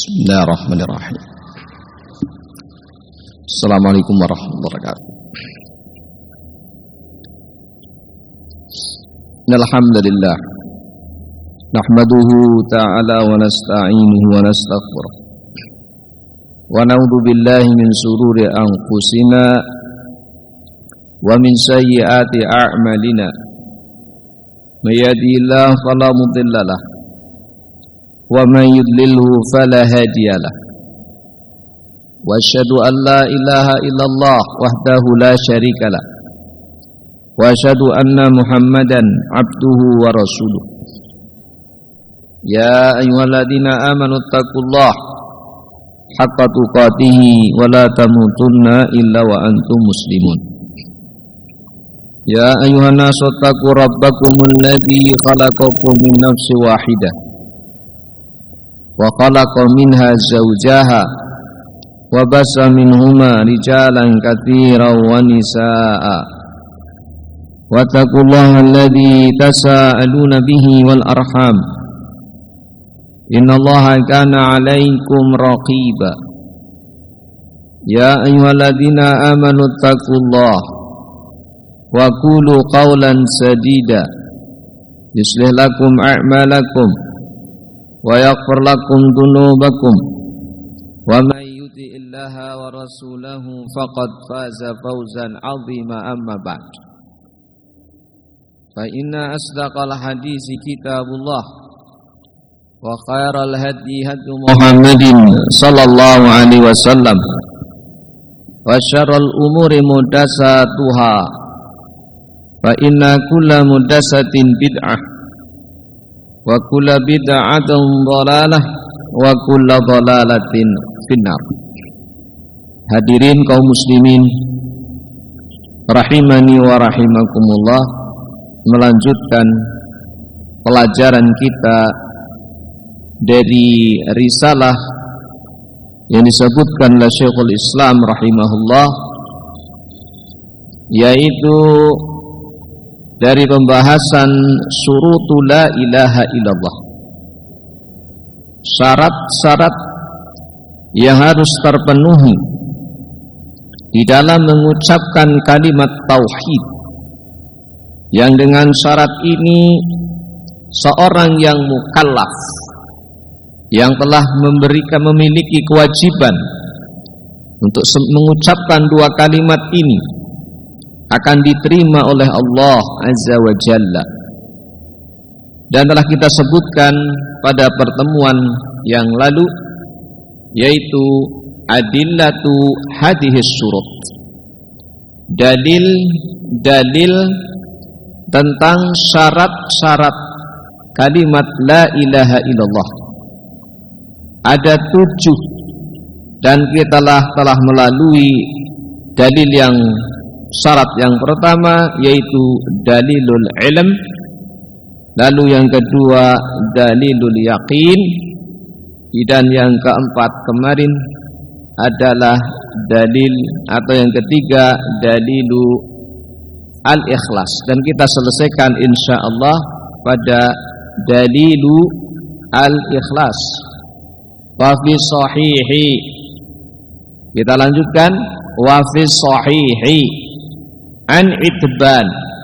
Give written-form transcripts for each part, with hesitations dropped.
Bismillahirrahmanirrahim. Assalamualaikum warahmatullahi wabarakatuh. Alhamdulillah. Nahmaduhu ta'ala wa nasta'inuhu wa nastaghfiruh. Wa na'udzu billahi min shururi anfusina wa min sayyiati a'malina. May yahdihillahu fala mudilla lahu wa man yudlilhu fala hadiyalah. Wa asyhadu an la ilaha illallah wahdahu la syarikalah. Wa asyhadu anna Muhammadan abduhu wa rasuluh. Ya ayyuhalladzina amanu taqullaha haqqa tuqatih wa la tamutunna illa wa antum muslimun. Ya ayyuhan nasu taqu rabbakumul ladzi khalaqakum min nafsin wahidah wa khalaqa minha zawjaha wa bassa minhuma rijalan katsiran wa nisaa'a wa taqullaha alladzi tasaaluna bihi wal arham innallaha kana 'alaikum raqiba. Ya ayyuhalladzina amanu taqullaha wa qulu qawlan sadida yuslih lakum a'malakum wa yaghfir lakum dhunubakum wa may yuti'illaha wa rasulahu faqad faza fawzan 'azima amma ba'd. Fa inna asdaqal hadisi kitabullah wa khairal hadi hadi Muhammadin sallallahu alaihi wasallam wa syarrul umuri muhdatsatuha fa inna kulla muhdatsatin bid'ah wa kulla bid'atin dhalalah wa kulla dhalalatin finnar. Hadirin kaum muslimin rahimani wa rahimakumullah, melanjutkan pelajaran kita dari risalah yang disebutkan oleh Syekhul Islam rahimahullah, yaitu dari pembahasan syurutu la ilaha illallah, syarat-syarat yang harus terpenuhi di dalam mengucapkan kalimat tauhid, yang dengan syarat ini seorang yang mukallaf, yang telah memiliki kewajiban untuk mengucapkan dua kalimat ini, akan diterima oleh Allah Azza wa Jalla. Dan telah kita sebutkan pada pertemuan yang lalu, yaitu adillatu hadhis syurut, dalil tentang syarat-syarat kalimat la ilaha illallah. Ada 7, dan kita telah melalui dalil yang syarat yang pertama, yaitu dalilul ilm, lalu yang kedua dalilul yaqin, dan yang keempat kemarin adalah dalil atau yang ketiga dalilu al-ikhlas, dan kita selesaikan insyaallah pada dalilu al-ikhlas. Wa fi sahihi, kita lanjutkan, wa fi sahihi an Itban,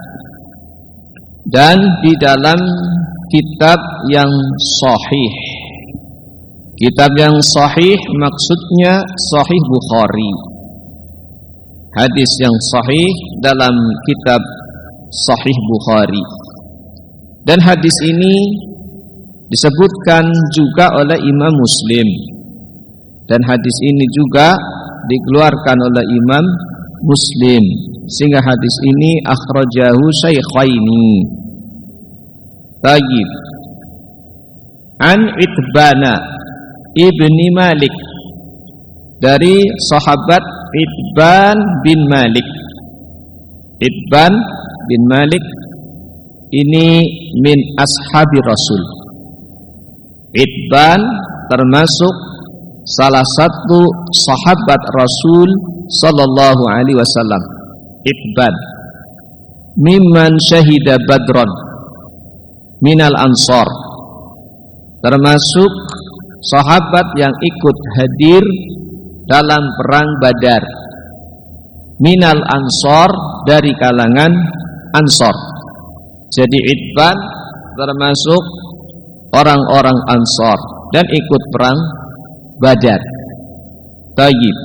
dan di dalam kitab yang sahih. Kitab yang sahih maksudnya Sahih Bukhari, hadis yang sahih dalam kitab Sahih Bukhari. Dan hadis ini disebutkan juga oleh Imam Muslim, dan hadis ini juga dikeluarkan oleh Imam Muslim, sehingga hadis ini akhrajahu syaikhaini. Baik. An Itbana ibni Malik, dari sahabat Itban bin Malik. Itban bin Malik ini min ashabi Rasul. Itban termasuk salah satu sahabat Rasul sallallahu alaihi wasallam. Itban mimman syahida Badron minal ansar, termasuk sahabat yang ikut hadir dalam perang Badar, minal ansor, dari kalangan ansor. Jadi Itban termasuk orang-orang ansor dan ikut perang Badar. Tayyib.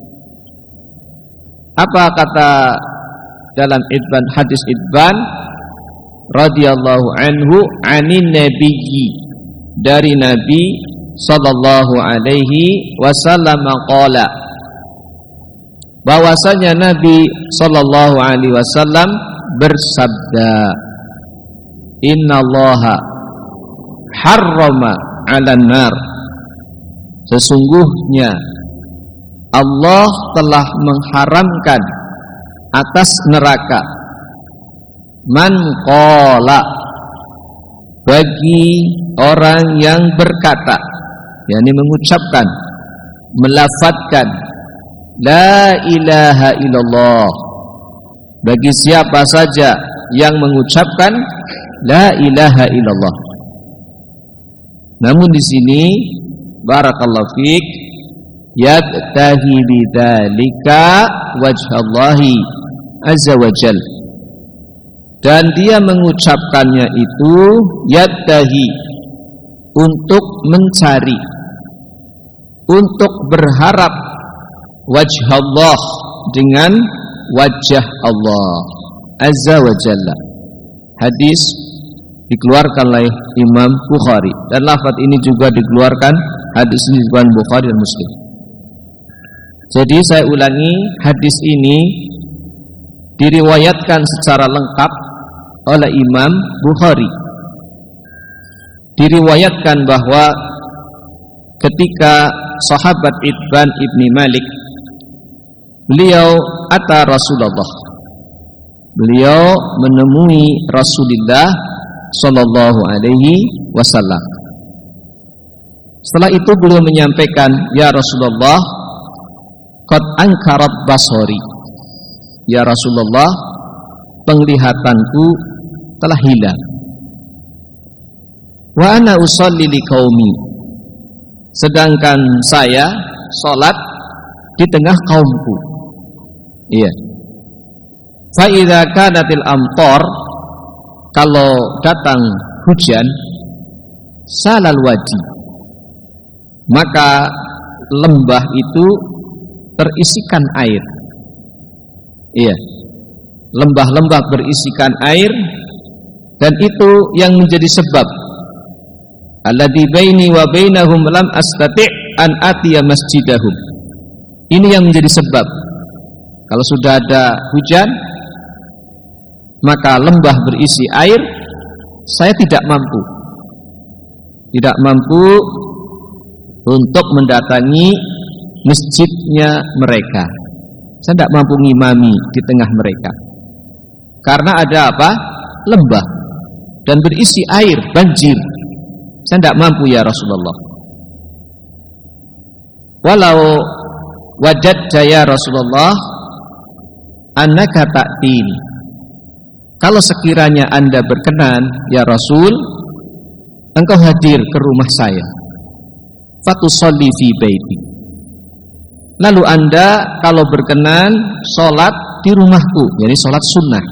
Apa kata dalam Itban, hadis Itban radhiyallahu anhu anin nabiyyi, dari Nabi sallallahu alaihi wasallam qala, bahwasanya Nabi sallallahu alaihi wasallam bersabda, innallaha harrama 'alan nar, sesungguhnya Allah telah mengharamkan atas neraka, man qala, bagi orang yang berkata, yakni mengucapkan, melafadzkan la ilaha illallah, bagi siapa saja yang mengucapkan la ilaha illallah. Namun di sini barakallahu fiik, yabtahi bidzalika wajhallahi azza wajal, dan dia mengucapkannya itu yabtahi, untuk mencari, untuk berharap, wajhallah, dengan wajah Allah azza wajalla. Hadis dikeluarkan oleh Imam Bukhari, dan lafaz ini juga dikeluarkan, hadis ini dikeluarkan Bukhari dan Muslim. Jadi saya ulangi, hadis ini diriwayatkan secara lengkap oleh Imam Bukhari. Diriwayatkan bahwa ketika sahabat Itban ibni Malik, beliau ata Rasulullah, beliau menemui Rasulullah sallallahu alaihi wasallam. Setelah itu beliau menyampaikan, ya Rasulullah, qad ankarat basori, ya Rasulullah, penglihatanku telah hilang. Wa ana usolli liqaumi, sedangkan saya salat di tengah kaumku. Iya. Fa idza kanatil amtar, kalau datang hujan, salal wadi, maka lembah itu terisikan air. Iya. Lembah-lembah berisikan air, dan itu yang menjadi sebab alladzi baini wa bainahum lam astati' an atiya masjidahum. Ini yang menjadi sebab kalau sudah ada hujan, maka lembah berisi air, saya tidak mampu untuk mendatangi masjidnya mereka. Saya tidak mampu ngimami di tengah mereka, karena ada apa? Lembah dan berisi air, banjir. Saya tidak mampu ya Rasulullah. Walau wajadta ya Rasulullah annaka ta'tini, kalau sekiranya Anda berkenan ya Rasul, engkau hadir ke rumah saya, fatusalli fi baiti, lalu Anda kalau berkenan sholat di rumahku, yakni sholat sunnah.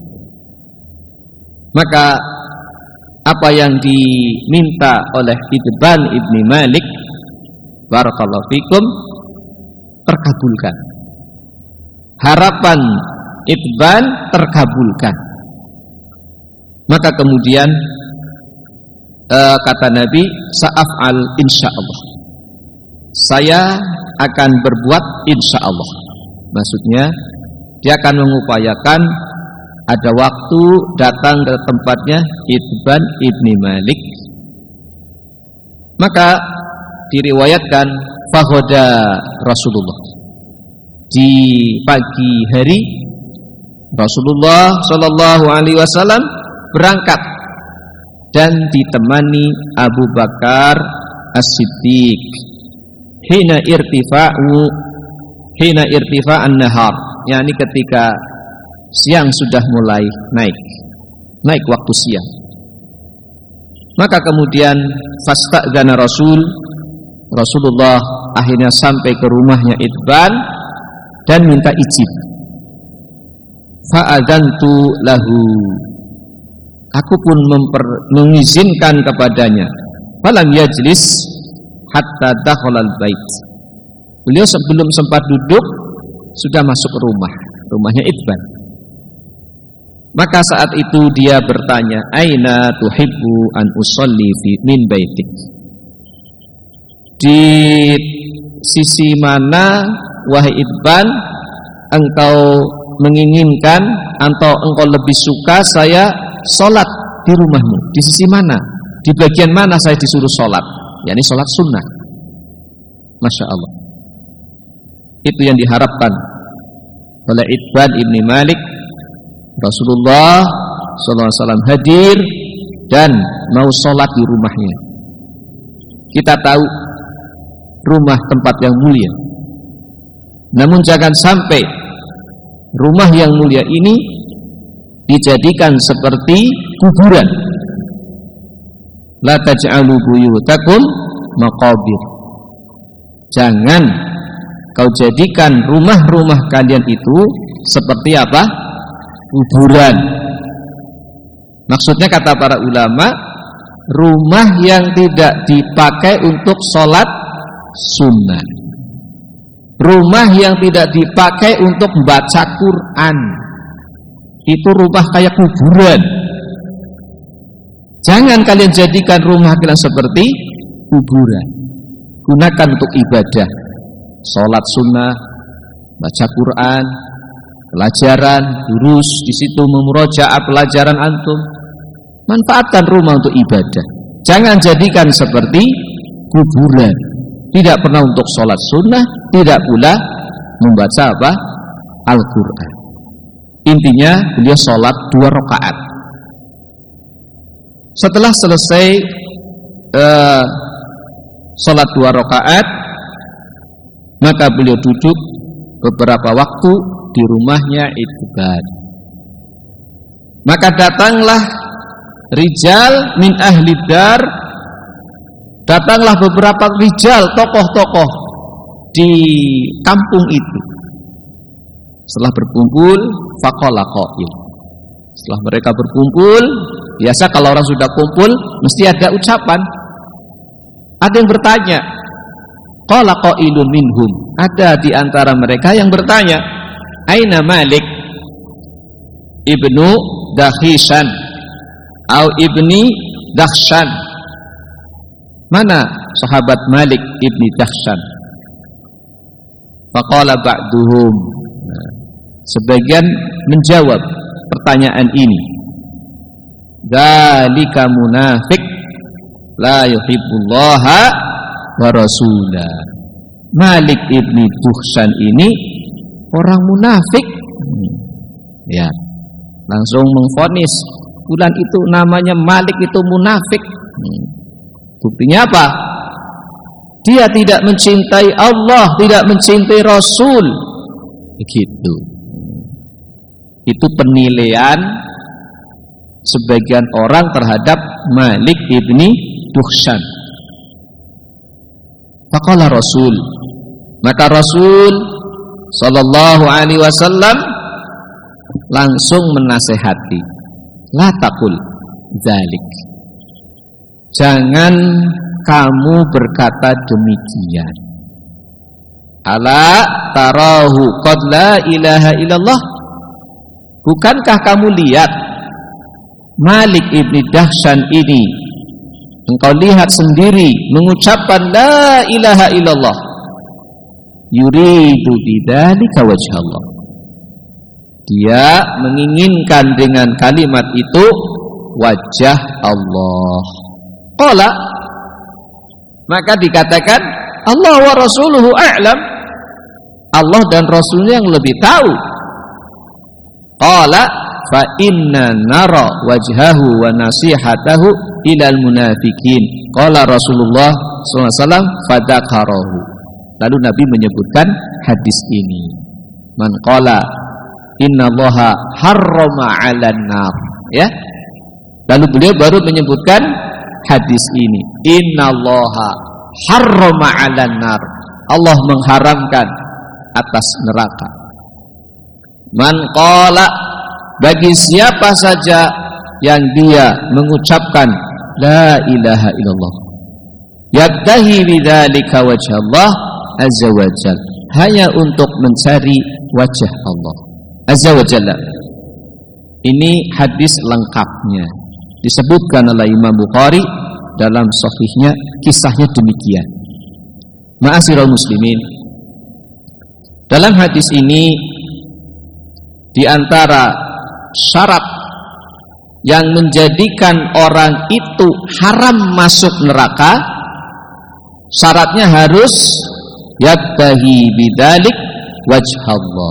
Maka apa yang diminta oleh Itban ibni Malik, barakallahu fikum, terkabulkan. Harapan Itban terkabulkan. Maka kemudian kata Nabi, sa'af'al insyaallah, saya akan berbuat insyaallah. Maksudnya dia akan mengupayakan ada waktu datang ke tempatnya Itban ibni Malik. Maka diriwayatkan fahoda Rasulullah, di pagi hari Rasulullah sallallahu alaihi wasallam berangkat dan ditemani Abu Bakar As-Siddiq hina irtifa'an nahar, yakni ketika siang sudah mulai naik waktu siang. Maka kemudian fasta'dzana Rasul Rasulullah akhirnya sampai ke rumahnya Itban dan minta izin. Fa'adzantu lahu, aku pun mengizinkan kepadanya. Falam yajlis hatta dakhalal bait. Beliau sebelum sempat duduk sudah masuk ke rumahnya Itban. Maka saat itu dia bertanya, aina tuhibbu an usalli fi min baitik? Di sisi mana wahai Itban engkau menginginkan atau engkau lebih suka saya sholat di rumahmu? Di sisi mana? Di bagian mana saya disuruh sholat? yakni sholat sunnah. Masya Allah. Itu yang diharapkan oleh Itban ibni Malik. Rasulullah SAW hadir dan mau sholat di rumahnya. Kita tahu rumah tempat yang mulia, namun jangan sampai rumah yang mulia ini dijadikan seperti kuburan. La taj'alu buyutakum maqabir. Jangan kau jadikan rumah-rumah kalian itu seperti apa? Kuburan. Maksudnya kata para ulama, rumah yang tidak dipakai untuk sholat sunnah, rumah yang tidak dipakai untuk baca Quran, itu rumah kayak kuburan. Jangan kalian jadikan rumah kalian seperti kuburan. Gunakan untuk ibadah, sholat sunnah, baca Quran, pelajaran, durus di situ, memurojaah pelajaran antum. Manfaatkan rumah untuk ibadah. Jangan jadikan seperti kuburan. Tidak pernah untuk sholat sunnah, tidak pula membaca apa? Al-Quran. Intinya beliau sholat 2 rakaat. Setelah selesai sholat 2 rakaat, maka beliau duduk beberapa waktu di rumahnya Itban. Maka datanglah rijal min ahli dar, datanglah beberapa rijal, tokoh-tokoh di kampung itu. Setelah berkumpul, faqala qail. Setelah mereka berkumpul, biasa kalau orang sudah kumpul mesti ada ucapan. Ada yang bertanya. Qala qailun minhum. Ada di antara mereka yang bertanya, aina Malik ibnu Dakhishan atau ibni Dakhshan? Mana sahabat Malik ibni Dakhshan? Faqala ba'duhum. Sebagian menjawab pertanyaan ini, dzalika munafiq la yuhibbullaha wa rasulah. Malik ibni Dakhshan ini orang munafik. Ya, langsung mengvonis bulan itu namanya Malik itu munafik. Buktinya apa? Dia tidak mencintai Allah, tidak mencintai Rasul. Begitu. Itu penilaian sebagian orang terhadap Malik ibni Dakhshan. Faqala Rasul, maka Rasul sallallahu alaihi wasallam langsung menasehati, la taqul dzalik. Jangan kamu berkata demikian. Ala tarahu qad la ilaha illallah. Bukankah kamu lihat Malik ibni Dakhshan ini, engkau lihat sendiri mengucapkan la ilaha illallah, yuridu bidzalika wajhallah. Dia menginginkan dengan kalimat itu wajah Allah. Qala, maka dikatakan Allah wa rasuluhu a'lam. Allah dan Rasulnya yang lebih tahu. Qala fa inna nara wajhahu wa nasihatahu ilal munafikin. Qala Rasulullah SAW fadzakarahu. Lalu Nabi menyebutkan hadis ini. Man qala innallaha harrama 'alan nar. Ya. Lalu beliau baru menyebutkan hadis ini. Innallaha harrama 'alan nar. Allah mengharamkan atas neraka. Man qala, bagi siapa saja yang dia mengucapkan la ilaha illallah, yabtahi bidzalika wajh Allah azza wa jalla, hanya untuk mencari wajah Allah azza wa jalla. Ini hadis lengkapnya disebutkan oleh Imam Bukhari dalam sahihnya, kisahnya demikian. Ma'asyiral muslimin, dalam hadis ini di antara syarat yang menjadikan orang itu haram masuk neraka, syaratnya harus yabtahi bidzalik wajh Allah,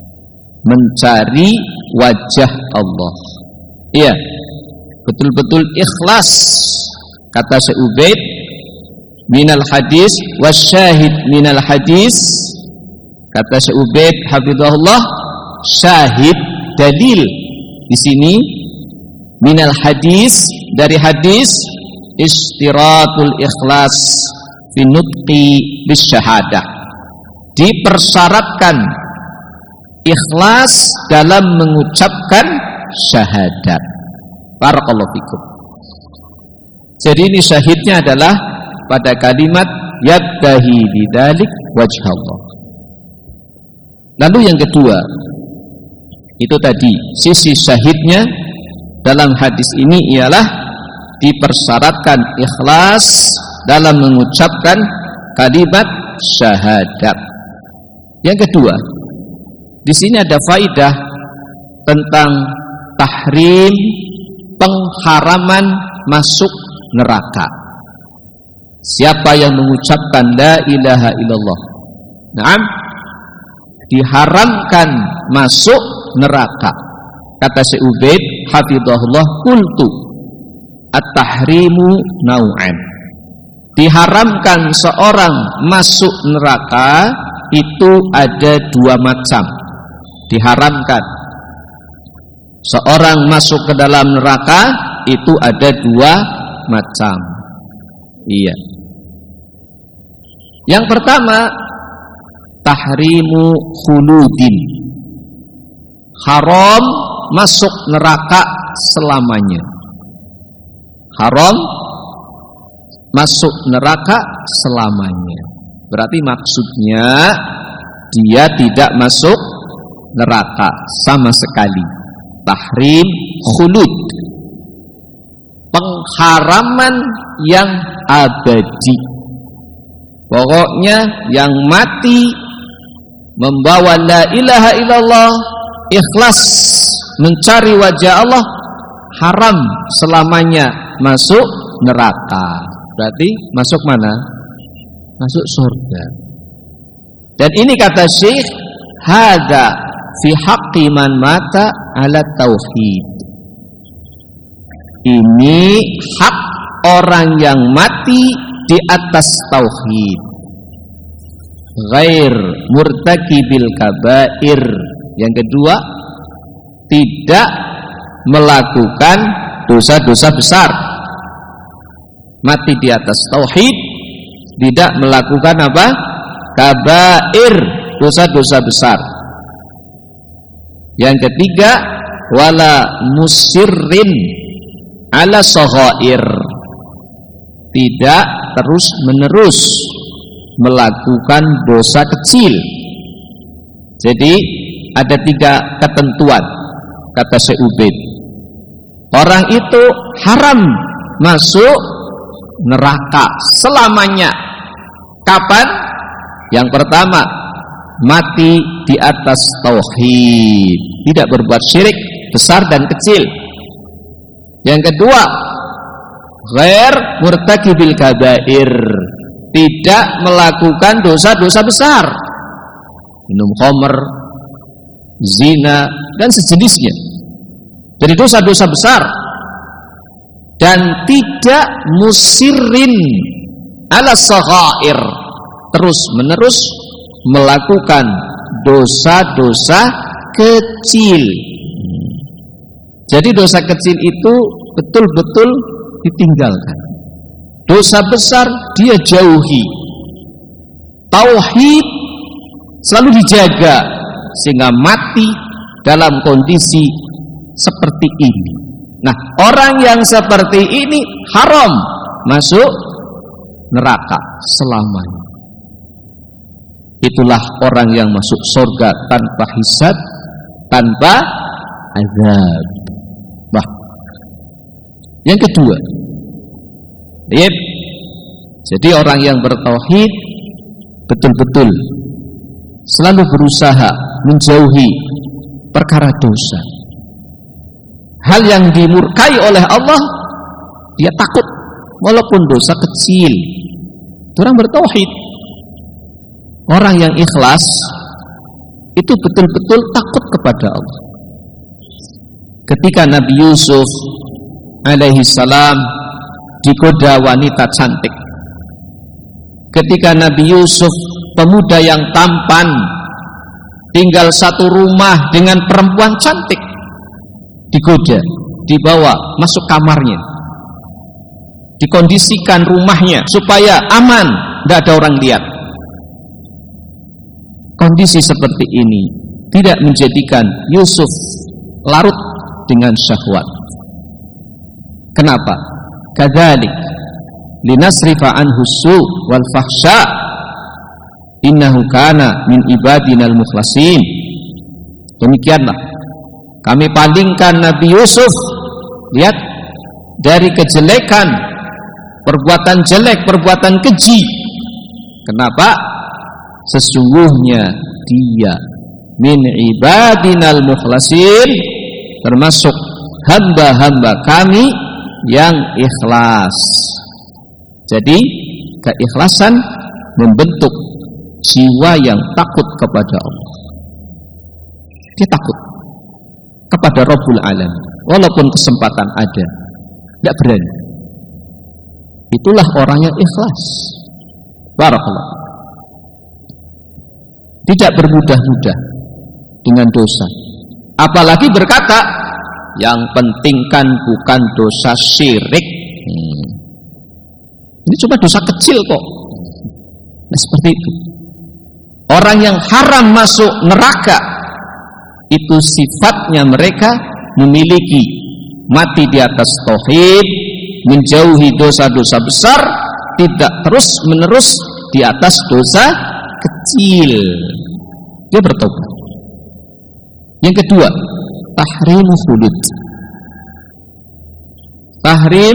mencari wajah Allah. Iya, betul-betul ikhlas. Kata Syekh Ubaid, minal hadis wasyahid minal hadis. Kata Syekh Ubaid hafizahullah, syahid dalil di sini minal hadis, dari hadis, istiratul ikhlas fi nutqi bisyahadah, dipersyaratkan ikhlas dalam mengucapkan syahadat. Barakallahu fikum. Jadi ini syahidnya adalah pada kalimat yabtahi bidzalik wajh Allah. Lalu yang kedua, itu tadi sisi syahidnya dalam hadis ini ialah dipersyaratkan ikhlas dalam mengucapkan kalimat syahadat. Yang kedua, di sini ada faidah tentang tahrim, pengharaman masuk neraka. Siapa yang mengucapkan la ilaha illallah, na'am, diharamkan masuk neraka. Kata Syekh Ubaid hafizahullah, qultu at-tahrimu nau'an. Diharamkan seorang masuk neraka itu ada dua macam. Diharamkan seorang masuk ke dalam neraka itu ada dua macam. Iya. Yang pertama, tahrimu khuludin, haram masuk neraka selamanya. Haram masuk neraka selamanya. Berarti maksudnya dia tidak masuk neraka sama sekali. Tahrim khulud, pengharaman yang abadi. Pokoknya yang mati membawa la ilaha illallah, ikhlas mencari wajah Allah, haram selamanya masuk neraka. Berarti masuk mana? Masuk surga. Dan ini kata Syekh, hadza fi haqqi man mata ala tauhid. Ini hak orang yang mati di atas tauhid, ghair murtakibil kabair. Yang kedua, tidak melakukan dosa-dosa besar. Mati di atas tauhid, tidak melakukan apa? Kabair, dosa-dosa besar. Yang ketiga, wala musirrin ala saghair, tidak terus-menerus melakukan dosa kecil. Jadi ada tiga ketentuan, kata Syekh Ubaid. Orang itu haram masuk neraka selamanya. Kapan? Yang pertama, mati di atas tauhid, tidak berbuat syirik besar dan kecil. Yang kedua, ghair murtakibil kabair, tidak melakukan dosa-dosa besar, minum khamr, zina dan sejenisnya. Jadi dosa-dosa besar. Dan tidak musirrin ala saghair, terus menerus melakukan dosa-dosa kecil. Jadi dosa kecil itu betul-betul ditinggalkan. dosa besar dia jauhi. Tauhid selalu dijaga sehingga mati dalam kondisi seperti ini. Nah, orang yang seperti ini haram masuk neraka selamanya. Itulah orang yang masuk surga tanpa hisab, tanpa azab. Nah, yang kedua, jadi orang yang bertauhid betul-betul selalu berusaha menjauhi perkara dosa. Hal yang dimurkai oleh Allah dia takut, walaupun dosa kecil. Orang bertauhid, orang yang ikhlas itu betul-betul takut kepada Allah. Ketika Nabi Yusuf alaihi salam digoda wanita cantik, ketika Nabi Yusuf pemuda yang tampan tinggal satu rumah dengan perempuan cantik, digoda, dibawa masuk kamarnya, dikondisikan rumahnya supaya aman, tidak ada orang lihat. Kondisi seperti ini tidak menjadikan Yusuf larut dengan syahwat. Kenapa? Kadzalik linasrifa anhu su' wal fahsya innahu kana min ibadinal mukhlasin. Demikianlah kami palingkan Nabi Yusuf, lihat, dari kejelekan, perbuatan jelek, perbuatan keji. Kenapa? Sesungguhnya dia min ibadinal mukhlasin, termasuk hamba-hamba kami yang ikhlas. Jadi keikhlasan membentuk jiwa yang takut kepada Allah. Dia takut kepada Rabbul Alamin, walaupun kesempatan ada, tidak berani. Itulah orang yang ikhlas. Barakallah. Tidak bermudah-mudah dengan dosa, apalagi berkata yang penting kan bukan dosa syirik. Ini cuma dosa kecil kok. Nah, seperti itu. Orang yang haram masuk neraka itu sifatnya mereka memiliki mati di atas tauhid, menjauhi dosa-dosa besar, tidak terus-menerus di atas dosa kecil. Dia bertobat. Yang kedua, tahrimu khulud. Tahrim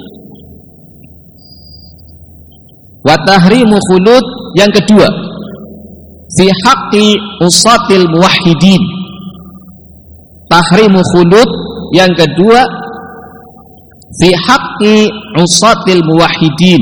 wa tahrimu khulud yang kedua fi haqqi usatil muwahhidin. Tahrimu khulud yang kedua fi haqqi usatil muwahhidin.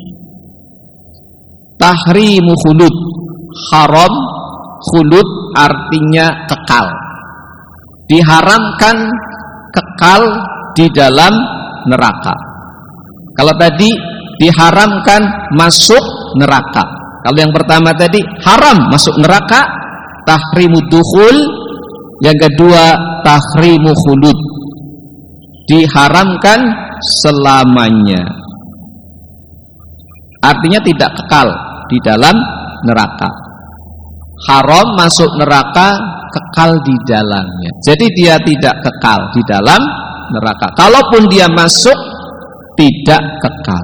Tahrimu khulud, haram, khulud artinya kekal. Diharamkan kekal di dalam neraka. Kalau tadi diharamkan masuk neraka. Kalau yang pertama tadi haram masuk neraka, tahrimu dukhul. Yang kedua tahrimu khulud, diharamkan selamanya. Artinya tidak kekal di dalam neraka. Haram masuk neraka, kekal di dalamnya. Jadi dia tidak kekal di dalam neraka. Kalaupun dia masuk, tidak kekal.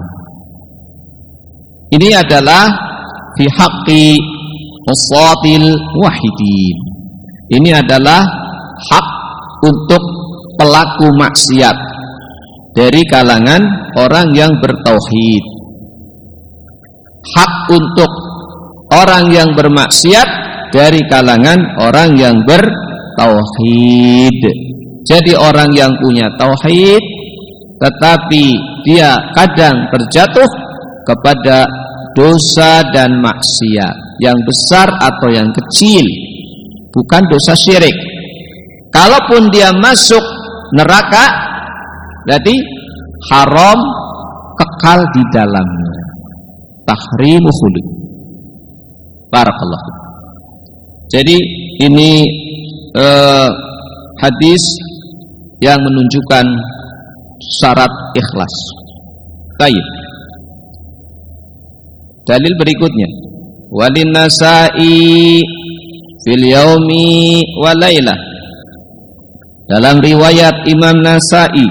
Ini adalah fi haqqi usatil wahidin. Ini adalah hak untuk pelaku maksiat dari kalangan orang yang bertauhid. Hak untuk orang yang bermaksiat dari kalangan orang yang bertauhid. Jadi orang yang punya tauhid tetapi dia kadang terjatuh kepada dosa dan maksiat yang besar atau yang kecil, bukan dosa syirik. Kalaupun dia masuk neraka, berarti haram, kekal di dalamnya. Tahrimu khulud. Barakallahu. Jadi ini hadis yang menunjukkan syarat ikhlas. Baik. Dalil berikutnya, walin Nasa'i fil yaumi wal lailah. Dalam riwayat Imam Nasa'i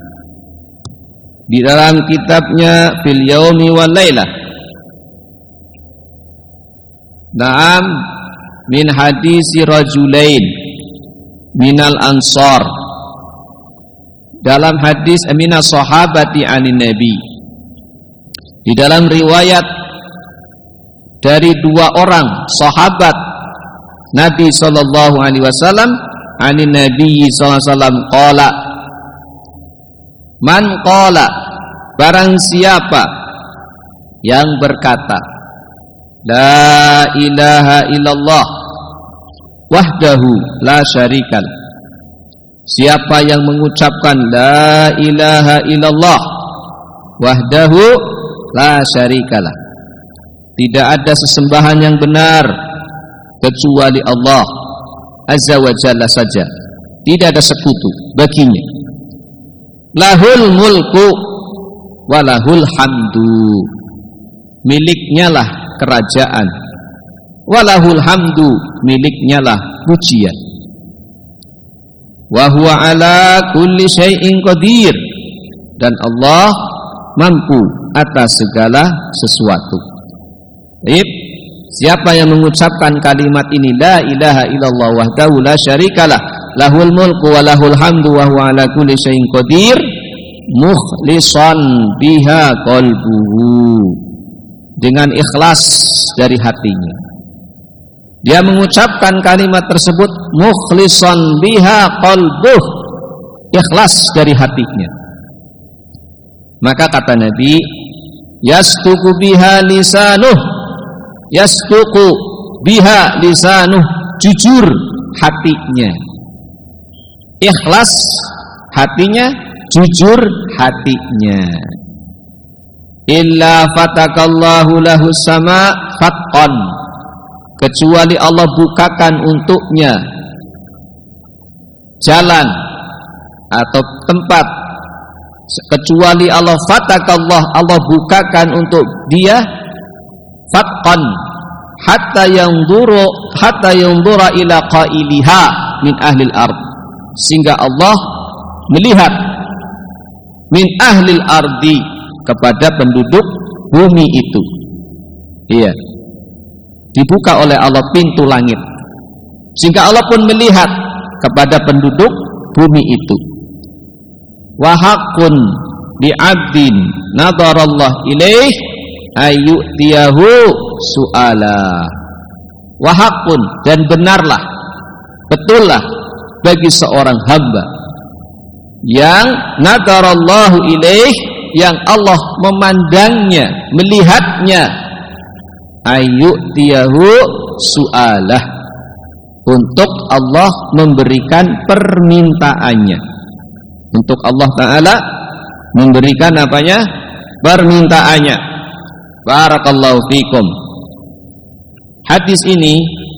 di dalam kitabnya fil yaumi wal lailah, na'am, min hadisi rajulain minal ansar, dalam hadis minas sahabati anin nabi, di dalam riwayat dari dua orang sahabat Nabi sallallahu alaihi wasallam, anin nabi sallallahu alaihi wasallam, qala, man qala, barang siapa yang berkata la ilaha illallah wahdahu la syarikal, siapa yang mengucapkan la ilaha illallah wahdahu la syarikalah, tidak ada sesembahan yang benar kecuali Allah azza wa jalla saja, tidak ada sekutu baginya, lahul mulku walahul hamdu, miliknya lah kerajaan, walahul hamdu, miliknya lah pujian, wa huwa ala kulli syai'in qadir, dan Allah mampu atas segala sesuatu. Baik, siapa yang mengucapkan kalimat ini, la ilaha illallah wahdahu la syarikalah, lahul mulku wa lahul hamdu wa huwa ala kulli syai'in qadir, mukhlishan biha qalbuhu, dengan ikhlas dari hatinya. Dia mengucapkan kalimat tersebut mukhlishan biha qalbuh, ikhlas dari hatinya. Maka kata Nabi, yasduqu biha lisanuh, yasduqu biha lisanuh, jujur hatinya, ikhlas hatinya, jujur hatinya. Illa fatakallahu lahu sama fatqan, kecuali Allah bukakan untuknya jalan atau tempat, kecuali Allah fatakallah, Allah bukakan untuk dia fatqan, hatta yanzura ila qailiha min ahlil ard, sehingga Allah melihat min ahlil ardi, kepada penduduk bumi itu. Iya, dibuka oleh Allah pintu langit, sehingga Allah pun melihat kepada penduduk bumi itu. Wa haqqun bi 'abdin nadarallah ilaih ayyutiyahu su'ala. Wa haqqun, dan benarlah, betullah bagi seorang hamba yang nadarallahu ilaih, yang Allah memandangnya, melihatnya, ayyutiyahu su'alah, untuk Allah memberikan permintaannya, untuk Allah Ta'ala memberikan apanya? Permintaannya. Barakallahu fikum. Hadis ini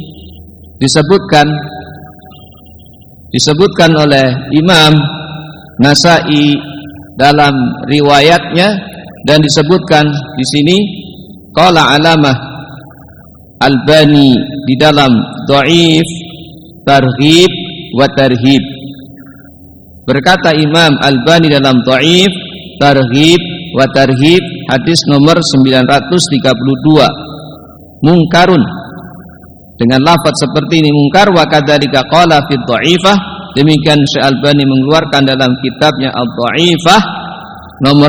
disebutkan oleh Imam Nasa'i dalam riwayatnya, dan disebutkan di sini qala Alamah Albani di dalam Dhaif Targhib wa Tarhib. Berkata Imam Albani dalam Dhaif Targhib wa Tarhib, hadis nomor 932, mungkarun, dengan lafaz seperti ini, mungkar. Wa kadzalika qala fi dhaifah, demikian Syekh Albani mengeluarkan dalam kitabnya Ad-Dhaifah nomor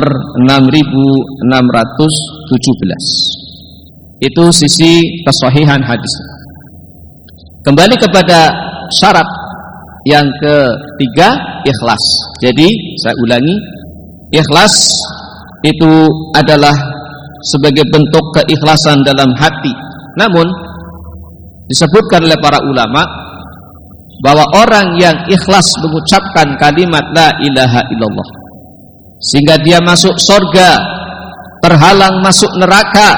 6617. Itu sisi kesahihan hadis. Kembali kepada syarat yang ketiga, ikhlas. Jadi saya ulangi, ikhlas itu adalah sebagai bentuk keikhlasan dalam hati. Namun disebutkan oleh para ulama bahwa orang yang ikhlas mengucapkan kalimat la ilaha illallah, sehingga dia masuk surga, terhalang masuk neraka,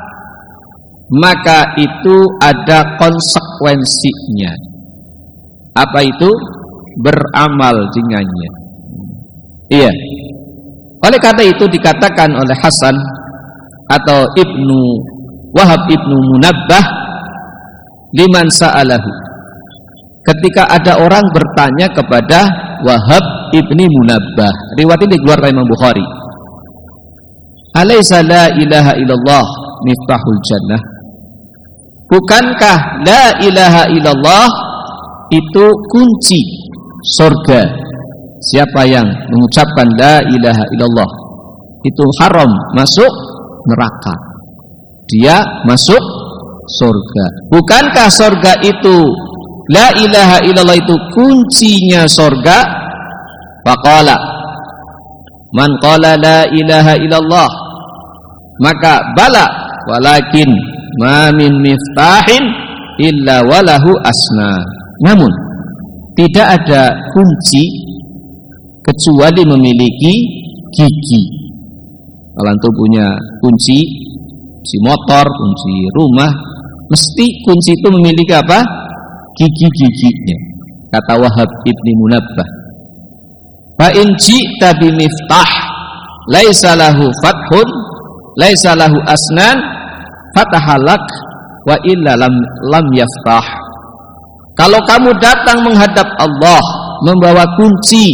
maka itu ada konsekuensinya. Apa itu? Beramal dengannya. Iya. Oleh karena itu dikatakan oleh Hasan atau Ibnu Wahab Ibnu Munabbah liman sa'alahu. Ketika ada orang bertanya kepada Wahab Ibni Munabbah, riwayat ini dikeluarkan Imam Bukhari. Alaysa la ilaha illallah miftahul jannah? Bukankah la ilaha illallah itu kunci surga? Siapa yang mengucapkan la ilaha illallah itu haram masuk neraka, dia masuk surga. Bukankah surga itu, la ilaha illallah itu kuncinya surga? Faqala man qala la ilaha illallah, maka bala walakin ma min miftahin illa walahu asna. Namun tidak ada kunci kecuali memiliki gigi. Kalau antum punya kunci motor, kunci rumah, mesti kunci itu memiliki apa? Gigi-giginya. Kata Wahab Ibni Munabbah, fa in ji'ta bi miftah laisa lahu fathun laisa lahu asnan fatahalak wa illa lam yaftah. Kalau kamu datang menghadap Allah membawa kunci,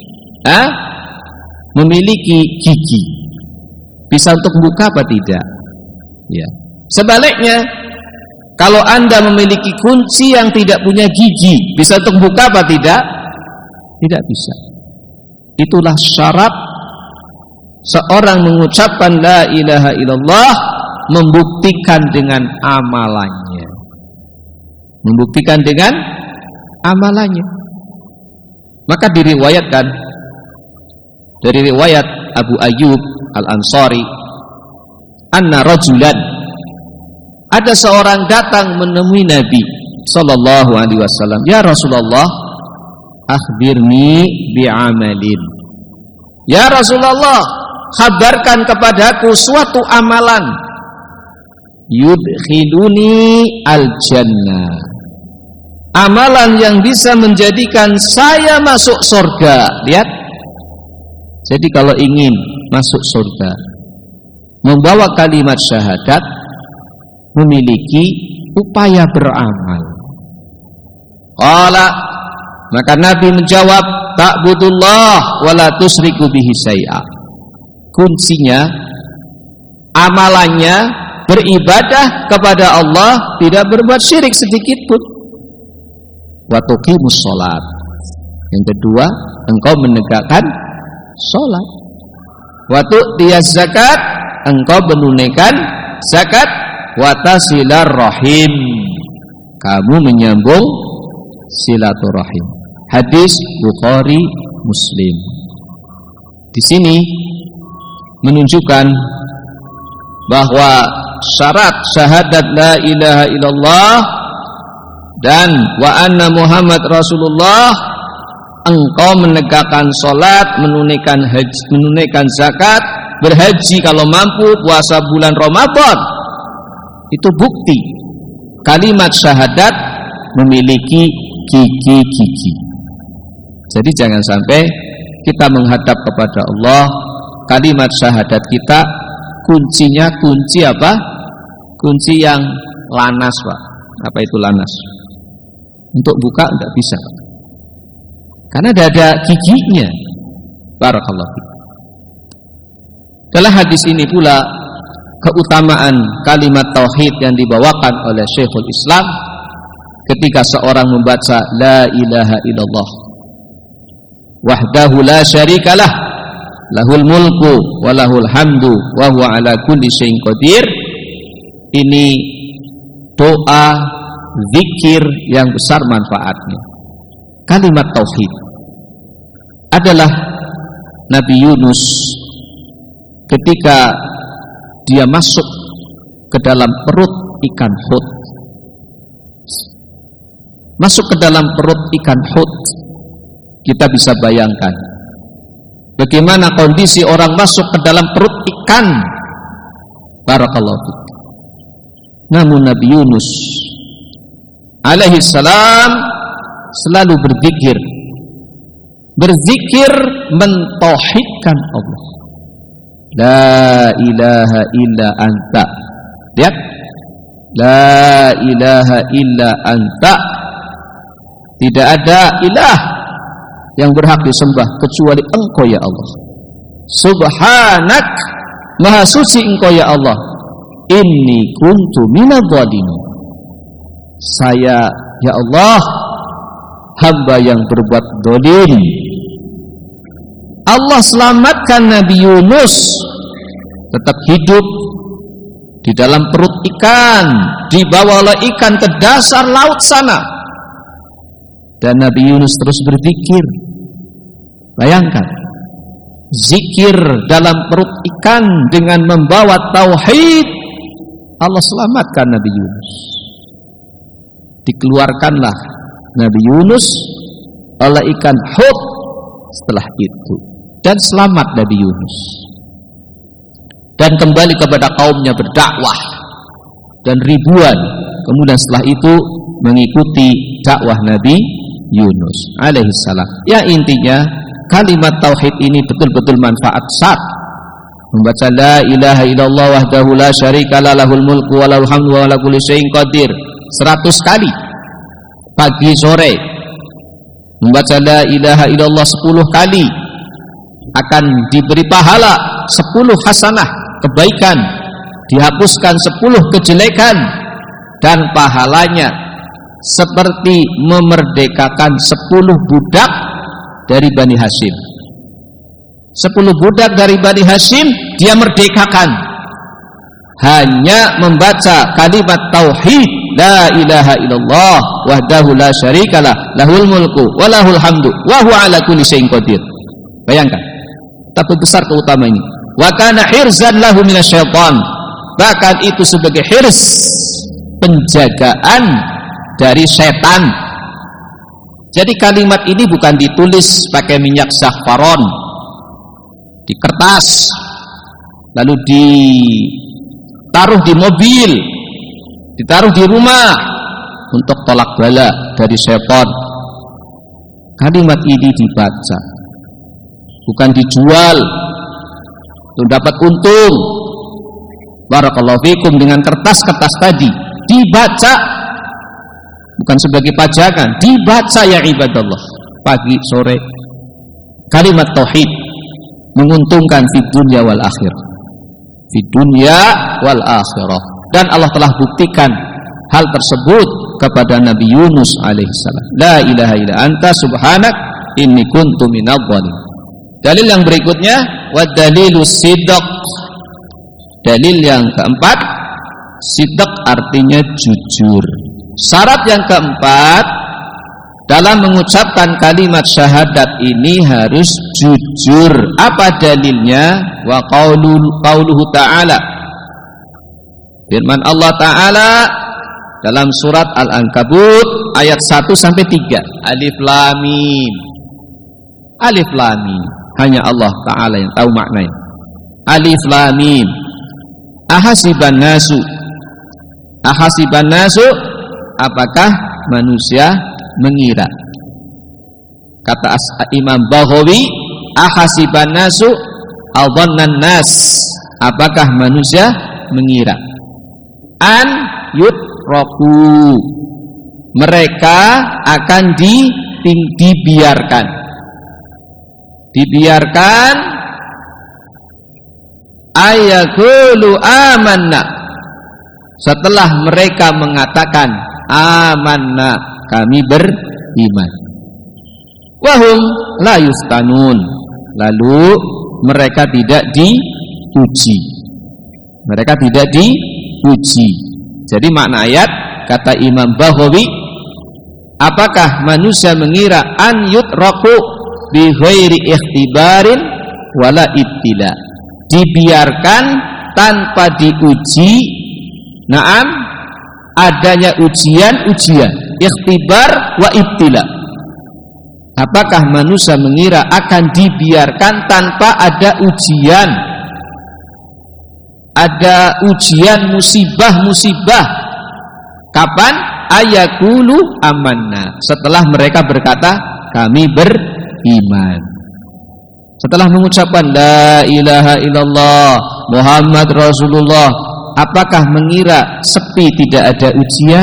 memiliki gigi, bisa untuk buka apa tidak? Ya. Sebaliknya, kalau Anda memiliki kunci yang tidak punya gigi, bisa untuk buka apa tidak? Tidak bisa. Itulah syarat seorang mengucapkan la ilaha illallah, membuktikan dengan amalannya. Membuktikan dengan amalannya. Maka diriwayatkan dari riwayat Abu Ayyub Al-Ansari, anna rajulan, ada seorang datang menemui Nabi sallallahu alaihi wasallam, ya Rasulullah, akhbirni bi'amalin. Ya Rasulullah, kabarkan kepadaku suatu amalan yudkhiluni al-jannah, amalan yang bisa menjadikan saya masuk surga. Lihat, jadi kalau ingin masuk surga, membawa kalimat syahadat, memiliki upaya beramal. Qala, maka Nabi menjawab, ta'budullah wa la tusyriku bihi syai'a. Kuncinya, amalannya beribadah kepada Allah, tidak berbuat syirik sedikit pun. Wa tuqimus shalat. Yang kedua, engkau menegakkan salat. Wa tu'tiyaz zakat, engkau menunaikan zakat. Wa tasilar rahim, kamu menyambung silaturahim. Hadis Bukhari Muslim. Di sini menunjukkan bahwa syarat syahadat la ilaha illallah dan wa anna Muhammad Rasulullah, engkau menegakkan salat, menunaikan haji, menunaikan zakat, berhaji kalau mampu, puasa bulan Ramadan, itu bukti kalimat syahadat memiliki gigi-gigi. Jadi jangan sampai kita menghadap kepada Allah, kalimat syahadat kita kuncinya kunci apa? Kunci yang lanas, Pak. Apa itu lanas? Untuk buka enggak bisa, Pak. Karena tidak ada giginya. Barakallahu fiik. Dalam hadis ini pula keutamaan kalimat tauhid yang dibawakan oleh Syekhul Islam ketika seorang membaca la ilaha illallah wahdahu la syarikalah lahul mulku wa lahul hamdu wa huwa ala kulli syai'in qadir. Ini doa zikir yang besar manfaatnya. Kalimat tauhid adalah Nabi Yunus ketika dia masuk ke dalam perut ikan hut. Masuk ke dalam perut ikan hut, kita bisa bayangkan bagaimana kondisi orang masuk ke dalam perut ikan. Barakallahu fiik. Namun Nabi Yunus alaihi salam selalu berzikir mentauhidkan Allah. La ilaha illa anta. Lihat, la ilaha illa anta. Tidak ada ilah yang berhak disembah kecuali Engkau ya Allah. Subhanak, maha suci Engkau ya Allah. Inni kuntu minadh dhalimin. Saya ya Allah hamba yang berbuat zalim. Allah selamatkan Nabi Yunus tetap hidup di dalam perut ikan, dibawa oleh ikan ke dasar laut sana. Dan Nabi Yunus terus berzikir. Bayangkan, zikir dalam perut ikan dengan membawa tauhid. Allah selamatkan Nabi Yunus. Dikeluarkanlah Nabi Yunus oleh ikan Hud setelah itu, dan selamat Nabi Yunus, dan kembali kepada kaumnya berdakwah, dan ribuan kemudian setelah itu mengikuti dakwah Nabi Yunus alaihissalam. Ya, intinya kalimat tauhid ini betul-betul manfaat saat membaca la ilaha illallah wahdahu la syarikalah lahul mulku wa lahul hamdu wa ala kulli syai'in qadir 100 kali pagi sore. Membaca la ilaha illallah 10 kali akan diberi pahala 10 hasanah kebaikan, dihapuskan 10 kejelekan, dan pahalanya seperti memerdekakan 10 budak dari Bani Hashim. 10 budak dari Bani Hashim dia merdekakan hanya membaca kalimat tauhid la ilaha illallah wahdahu la syarikalah lahul mulku wa lahul hamdu wa huwa ala kulli syai'in qadir. Bayangkan betapa besar keutamaan ini. Wa kana hirzan lahu minasyaitan, bahkan itu sebagai hirz, penjagaan dari setan. Jadi kalimat ini bukan ditulis pakai minyak za'faron di kertas lalu ditaruh di mobil, ditaruh di rumah untuk tolak bala dari setan. Kalimat ini dibaca, bukan dijual untuk dapat untung. Barakallahu fikum, dengan kertas-kertas tadi dibaca, bukan sebagai pajangan, dibaca ya ibadallah pagi sore. Kalimat tauhid menguntungkan di dunia wal akhirah, di dunia wal akhirah. Dan Allah telah buktikan hal tersebut kepada Nabi Yunus alaihissalam. La ilaha illa anta subhanak inni kuntu minadh dhalimin. Dalil yang berikutnya, wa dalilus sidq. Dalil yang keempat, sidq artinya jujur. Syarat yang keempat dalam mengucapkan kalimat syahadat ini harus jujur. Apa dalilnya? Wa qauluhu ta'ala, firman Allah Ta'ala dalam surat Al-Ankabut ayat 1 sampai 3. Alif lam mim. Alif lam mim, hanya Allah Ta'ala yang tahu maknanya. Alif lam mim. Ahasiban nasu. Ahasiban nasu, apakah manusia mengira? Kata Imam Baghawi, ahasiban nasu adhannan nas, apakah manusia mengira? An yutraku, mereka akan dibiarkan ayaqulu amanna, setelah mereka mengatakan amanna, kami beriman. Wahum la yustanun, lalu mereka tidak diuji. Mereka tidak diuji. Jadi makna ayat kata Imam Baghawi, apakah manusia mengira an yutraku bi ghairi ikhtibarin wala ibtila, dibiarkan tanpa diuji. Naam, adanya ujian, ikhtibar wa ibtila. Apakah manusia mengira akan dibiarkan tanpa ada ujian? Ada ujian, musibah. Kapan? Ayaqulu amanna, setelah mereka berkata kami beriman. Setelah mengucapkan la ilaha illallah Muhammad Rasulullah, apakah mengira sepi tidak ada ujian?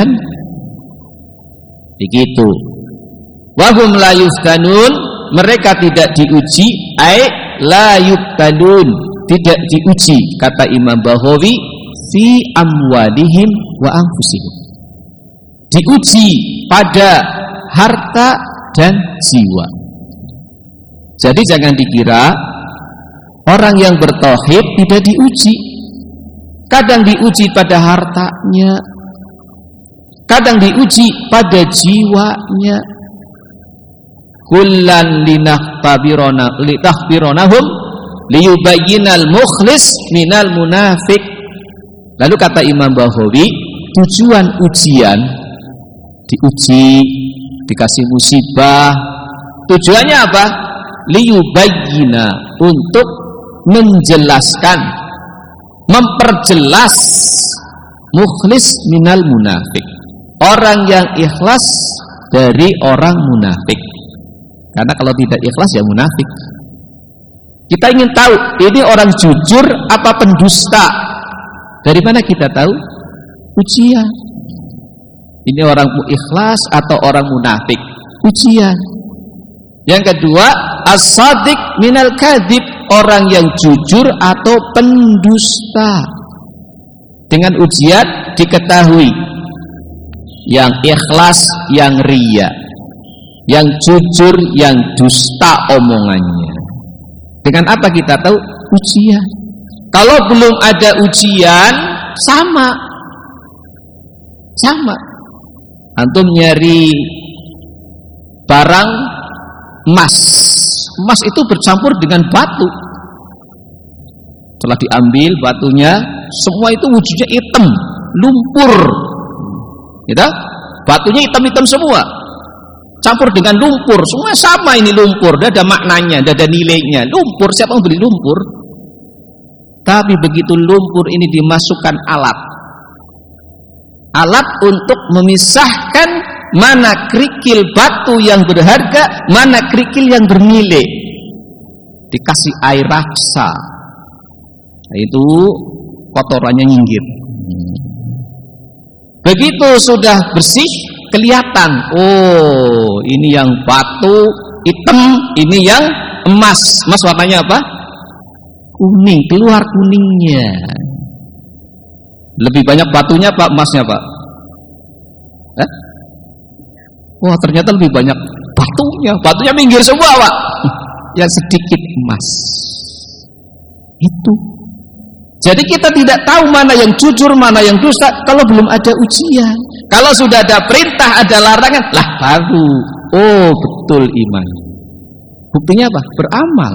Begitu. Wahum la yuftanun, mereka tidak diuji, ai la yuftanun, tidak diuji, kata Imam Baghawi, fi amwalihim wa anfusihim. Diuji pada harta dan jiwa. Jadi jangan dikira orang yang bertauhid tidak diuji. Kadang diuji pada hartanya, kadang diuji pada jiwanya. Kullan litahbironahum liyubayyinal mukhlis minal munafik. Lalu kata Imam Baghawi, tujuan ujian, diuji, dikasih musibah, tujuannya apa? Liyubayyina, untuk menjelaskan, memperjelas mukhlis minal munafik, orang yang ikhlas dari orang munafik. Karena kalau tidak ikhlas ya munafik. Kita ingin tahu ini orang jujur apa pendusta. Dari mana kita tahu? Ujian. Ini orang ikhlas atau orang munafik? Ujian. Yang kedua, as-sadiq minal kadhib, orang yang jujur atau pendusta. Dengan ujian diketahui yang ikhlas, yang riya, yang jujur, yang dusta omongannya. Dengan apa kita tahu? Ujian. Kalau belum ada ujian, sama. Antum nyari barang emas. Emas itu bercampur dengan batu. Setelah diambil batunya, semua itu wujudnya hitam, lumpur. Gitu? Batunya hitam-hitam semua. Campur dengan lumpur, semua sama ini lumpur, tidak ada maknanya, tidak ada nilainya. Lumpur, siapa yang beli lumpur? Tapi begitu lumpur ini dimasukkan alat untuk memisahkan mana kerikil batu yang berharga, mana kerikil yang bernilai. Dikasih air raksa, itu kotorannya nyinggir. Begitu sudah bersih, kelihatan, oh ini yang batu hitam, ini yang emas. Emas warnanya apa? Kuning, keluar kuningnya. Lebih banyak batunya Pak, emasnya Pak? Wah ternyata lebih banyak batunya minggir semua Pak. Yang sedikit emas. Itu. Jadi kita tidak tahu mana yang jujur, mana yang dusta kalau belum ada ujian. Kalau sudah ada perintah, ada larangan, lah baru, oh betul iman. Buktinya apa? Beramal.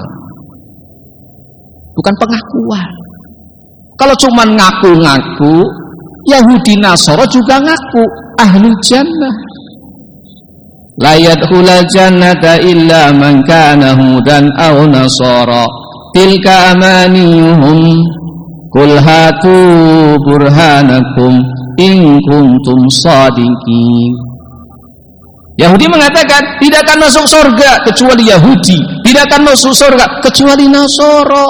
Bukan pengakuan. Kalau cuma ngaku-ngaku, Yahudi Nasara juga ngaku ahlul jannah. La yadkhulul jannata illa man kana hudan aw nasara. Tilka amaniyuhum. Qul hatu burhanakum in kuntum shadiqin. Yahudi mengatakan tidak akan masuk surga kecuali Yahudi, tidak akan masuk surga kecuali Nasara.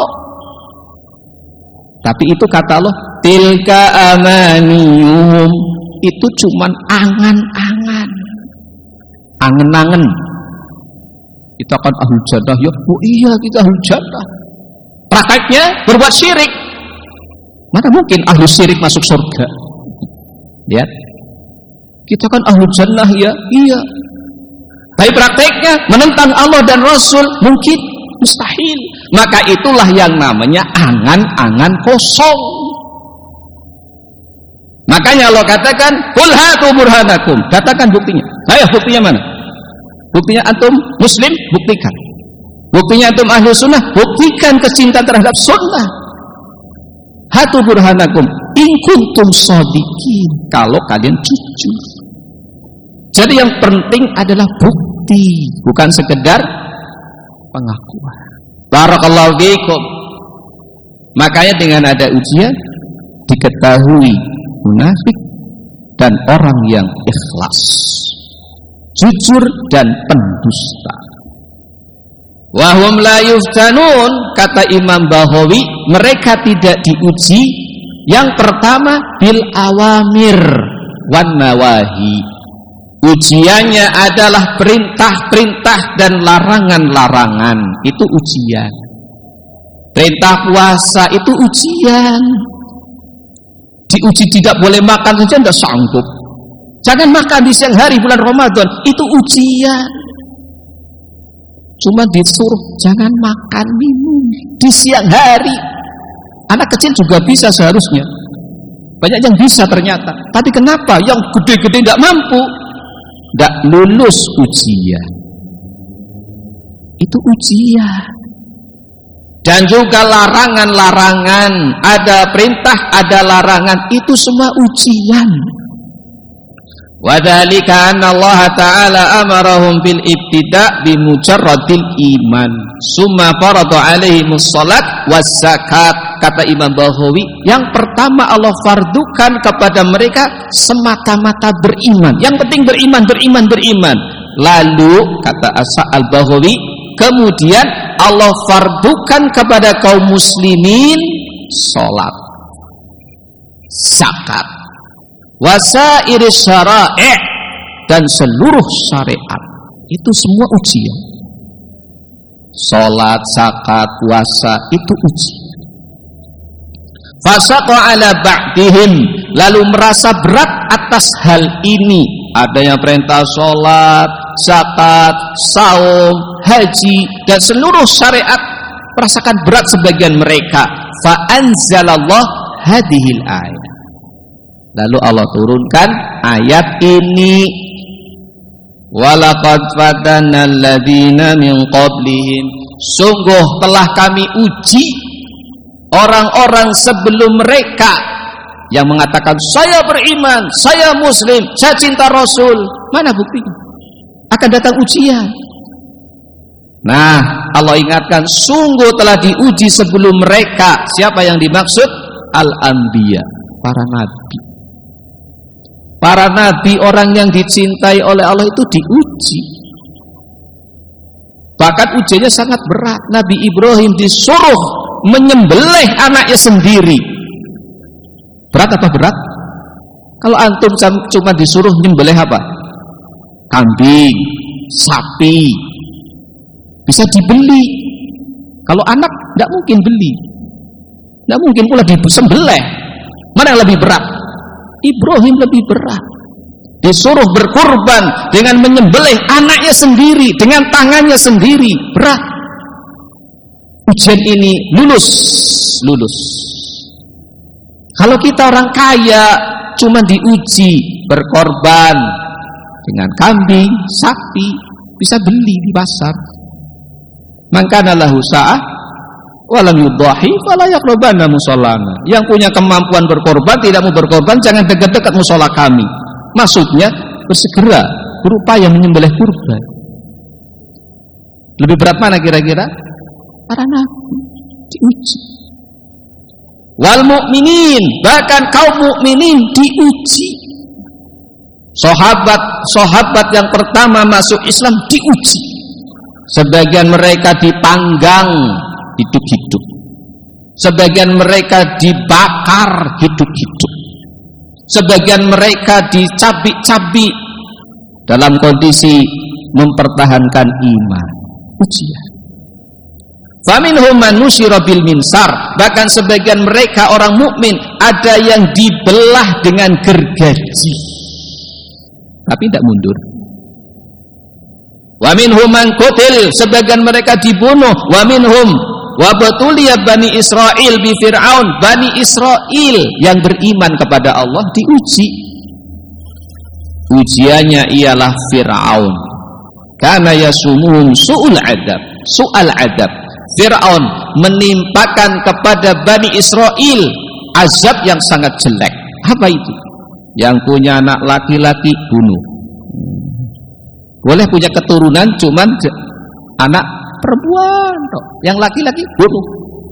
Tapi itu kata Allah, tilka amaniyuhum, itu cuman angan-angan. Angen-angen. Kita akan ahlul jannah ya. Oh iya kita ahlul jannah. Prakteknya berbuat syirik. Mana mungkin ahlu syirik masuk surga? Lihat, kita kan ahlu jannah ya, iya. Tapi prakteknya menentang Allah dan Rasul mungkin mustahil. Maka itulah yang namanya angan-angan kosong. Makanya Allah katakan, qul hatu burhanakum, katakan buktinya. Ayo buktinya mana? Buktinya antum muslim, buktikan. Buktinya antum ahlu sunnah, buktikan kecintaan terhadap sunnah. Hatu burhanakum in kuntum shadiqin, kalau kalian jujur. Jadi yang penting adalah bukti, bukan sekedar pengakuan. Barakallahu fiikum. Makanya dengan ada ujian diketahui munafik dan orang yang ikhlas, jujur dan pendusta. Wahum la yuftanun, kata Imam Bahawi, mereka tidak diuji. Yang pertama bil awamir wan nawahi. Ujiannya adalah perintah-perintah dan larangan-larangan. Itu ujian. Perintah puasa itu ujian. Diuji tidak boleh makan saja tidak sanggup. Jangan makan di siang hari bulan Ramadan, itu ujian. Cuma disuruh jangan makan minum di siang hari. Anak kecil juga bisa seharusnya. Banyak yang bisa ternyata. Tapi kenapa yang gede-gede tidak mampu? Tidak lulus ujian. Itu ujian. Dan juga larangan-larangan. Ada perintah, ada larangan. Itu semua ujian. Wadhalika anna Allah Ta'ala amarahum bil ibtida' bimujarradil iman summa faradu alaihimus salat was zakat. Kata Imam Bahawi, yang pertama Allah fardukan kepada mereka semata-mata beriman. Yang penting beriman, beriman, beriman. Lalu kata Al-Bahawi, kemudian Allah fardukan kepada kaum muslimin salat, zakat, wasairi syara'i' dan seluruh syariat. Itu semua ujian. Salat, zakat, puasa itu ujian. Fasaqa ala ba'dihim, lalu merasa berat atas hal ini. Ada yang perintah salat, zakat, saum, haji dan seluruh syariat, merasakan berat sebagian mereka. Fa anzalallah hadhil ayat. Lalu Allah turunkan ayat ini. Walaqad fatanna alladziina min qablihim, sungguh telah kami uji orang-orang sebelum mereka yang mengatakan saya beriman, saya muslim, saya cinta Rasul. Mana buktinya? Akan datang ujian. Nah, Allah ingatkan sungguh telah diuji sebelum mereka. Siapa yang dimaksud? Al-Anbiya, para nabi. Para nabi, orang yang dicintai oleh Allah itu diuji. Bahkan ujiannya sangat berat. Nabi Ibrahim disuruh menyembelih anaknya sendiri. Berat apa berat? Kalau antum cuma disuruh menyembelih apa? Kambing, sapi, bisa dibeli. Kalau anak tidak mungkin beli, tidak mungkin pula disembelih. Mana yang lebih berat? Ibrahim lebih berat. Disuruh berkorban dengan menyembelih anaknya sendiri dengan tangannya sendiri, berat. Ujian ini lulus. Kalau kita orang kaya cuma diuji berkorban dengan kambing, sapi, bisa beli di pasar. Maka lahu sa'ah walam yudhahi fala yaqrabanna musallana. Yang punya kemampuan berkorban tidak mau berkorban, jangan dekat-dekat musola kami. Maksudnya bersegera berupaya menyembelih kurban. Lebih berat mana kira-kira? Para nabi diuji. Wal mukminin, bahkan kaum mukminin diuji. Sahabat yang pertama masuk Islam diuji. Sebagian mereka dipanggang hidup-hidup. Sebagian mereka dibakar hidup-hidup. Sebagian mereka dicabik-cabik dalam kondisi mempertahankan iman. Ujian. Faminhum man nusyira bil minsar, bahkan sebagian mereka orang mukmin ada yang dibelah dengan gergaji tapi tidak mundur. Wa minhum man qutil, sebagian mereka dibunuh. Wa minhum wa batuliya bani Israil bi Fir'aun, bani Israil yang beriman kepada Allah diuji. Ujiannya ialah Fir'aun. Karena yasumuhum su'al adab. Fir'aun menimpakan kepada Bani Israel azab yang sangat jelek. Apa itu? Yang punya anak laki-laki bunuh. Boleh punya keturunan cuman anak perempuan. Yang laki-laki bunuh.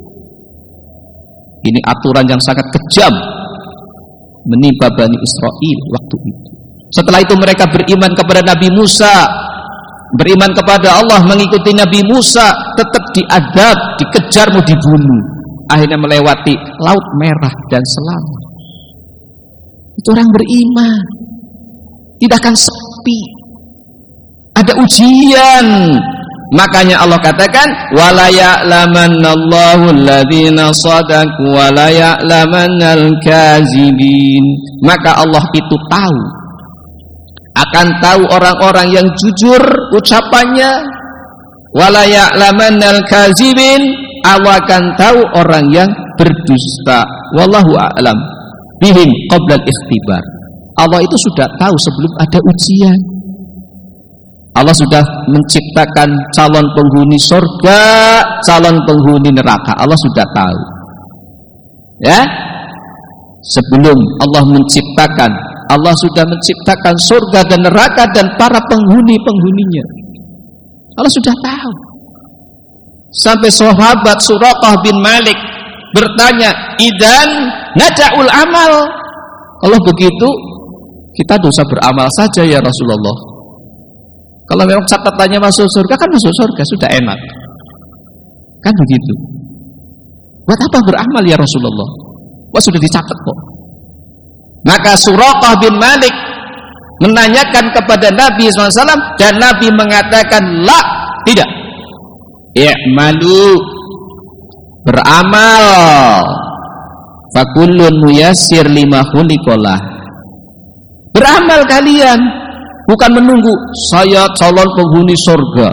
Ini aturan yang sangat kejam menimpa Bani Israel waktu itu. Setelah itu mereka beriman kepada Nabi Musa. beriman kepada Allah, mengikuti Nabi Musa, tetap diadab, dikejar, mau dibunuh. Akhirnya melewati Laut Merah dan selamat. Itu orang beriman. Tidak akan sepi. Ada ujian. Makanya Allah katakan, wala ya'lamannallahu alladhina shadaqu wala ya'lamannal kazibin. Maka Allah itu tahu, akan tahu orang-orang yang jujur ucapannya, wala ya'lamannal kazibin. Allah akan tahu orang yang berdusta. Wallahu a'lam bihim qabla al-ikhtibar. Allah itu sudah tahu sebelum ada ujian. Allah sudah menciptakan calon penghuni surga, calon penghuni neraka. Allah sudah tahu. Ya? Sebelum Allah menciptakan, Allah sudah menciptakan surga dan neraka dan para penghuni-penghuninya. Allah sudah tahu. Sampai sahabat Suraqah bin Malik bertanya, "Idzan nada'ul amal." Kalau begitu, kita dosa beramal saja ya Rasulullah. Kalau memang catatannya masuk surga, kan masuk surga, sudah enak. Kan begitu. Buat apa beramal ya Rasulullah? Wah, sudah dicatat kok. Maka Suraqah bin Malik menanyakan kepada Nabi SAW, dan Nabi mengatakan, la, tidak. I'malu, beramal. Fakullun muyassir lima khuliqalah. Beramal kalian. Bukan menunggu saya calon penghuni surga.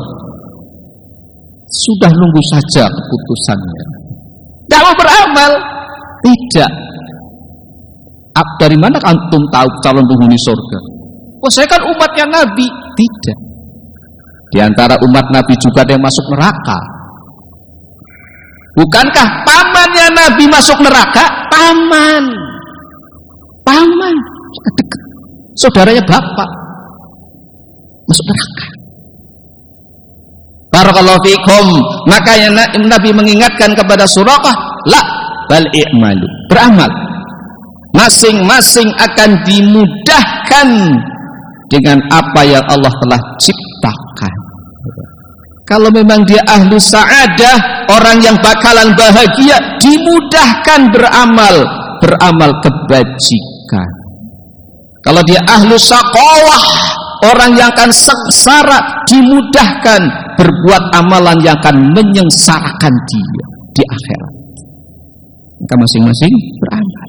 Sudah nunggu saja keputusannya. Tidak mau beramal. Tidak. Dari mana antum tahu calon penghuni surga? Oh, saya kan umatnya Nabi. Tidak. Di antara umat Nabi juga ada yang masuk neraka. Bukankah pamannya Nabi masuk neraka? Paman. Dekat. Saudaranya bapak masuk neraka. Barakallahu fikum. Makanya Nabi mengingatkan kepada Suraqah, la bal i'malu, beramal. Masing-masing akan dimudahkan dengan apa yang Allah telah ciptakan. Kalau memang dia ahlu sa'adah, orang yang bakalan bahagia, dimudahkan beramal kebajikan. Kalau dia ahlu saqawah, orang yang akan sengsara, dimudahkan berbuat amalan yang akan menyengsarakan dia di akhirat. Maka masing-masing beramal.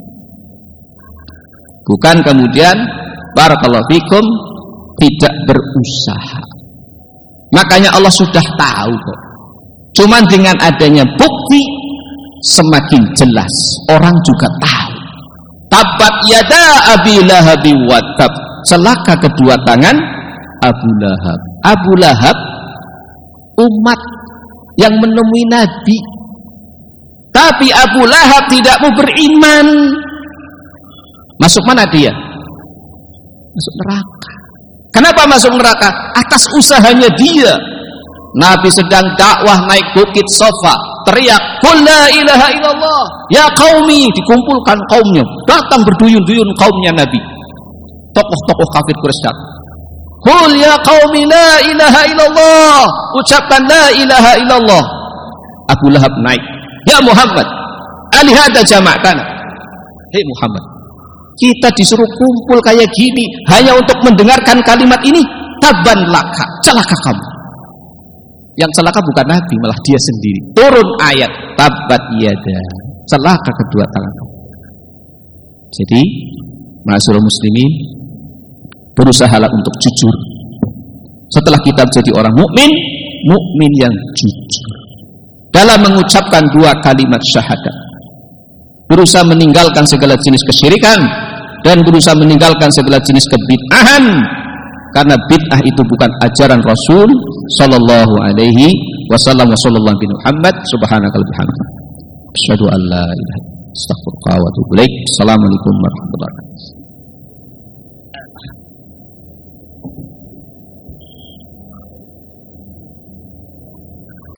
Bukan kemudian barakallahu fikum tidak berusaha. Makanya Allah sudah tahu kok. Cuman dengan adanya bukti semakin jelas, orang juga tahu. Tabat yada Abi Lahab wa tab. Celaka kedua tangan Abu Lahab. Abu Lahab umat yang menemui Nabi, tapi Abu Lahab tidak mau beriman. Masuk mana dia? Masuk neraka. Kenapa masuk neraka? Atas usahanya dia. Nabi sedang dakwah naik bukit Safa, teriak, "Qul la ilaha illallah ya qaumi." Dikumpulkan kaumnya, datang berduyun-duyun kaumnya Nabi. Tokoh-tokoh kafir Quraisy. "Qul ya qaumi la ilaha illallah." Ucapkan la ilaha illallah. Abu Lahab naik, "Ya Muhammad, alihada jama'tana." Hei Muhammad, kita disuruh kumpul kayak gini hanya untuk mendengarkan kalimat ini. Taban laka, celaka kamu. Yang celaka bukan Nabi, malah dia sendiri. Turun ayat tabat yada, celaka kedua tangan. Jadi ma'asyiral muslimin, berusahalah untuk jujur. Setelah kita menjadi orang mukmin yang jujur dalam mengucapkan dua kalimat syahadat, berusaha meninggalkan segala jenis kesyirikan dan berusaha meninggalkan segala jenis kebid'ahan, karena bid'ah itu bukan ajaran Rasul sallallahu alaihi wasallam. Wa sallallahu bin Muhammad subhanakal bihamdika asyhadu an la ilaha illa anta astaghfiruka wa atubu ilaik. Assalamualaikum warahmatullahi wabarakatuh.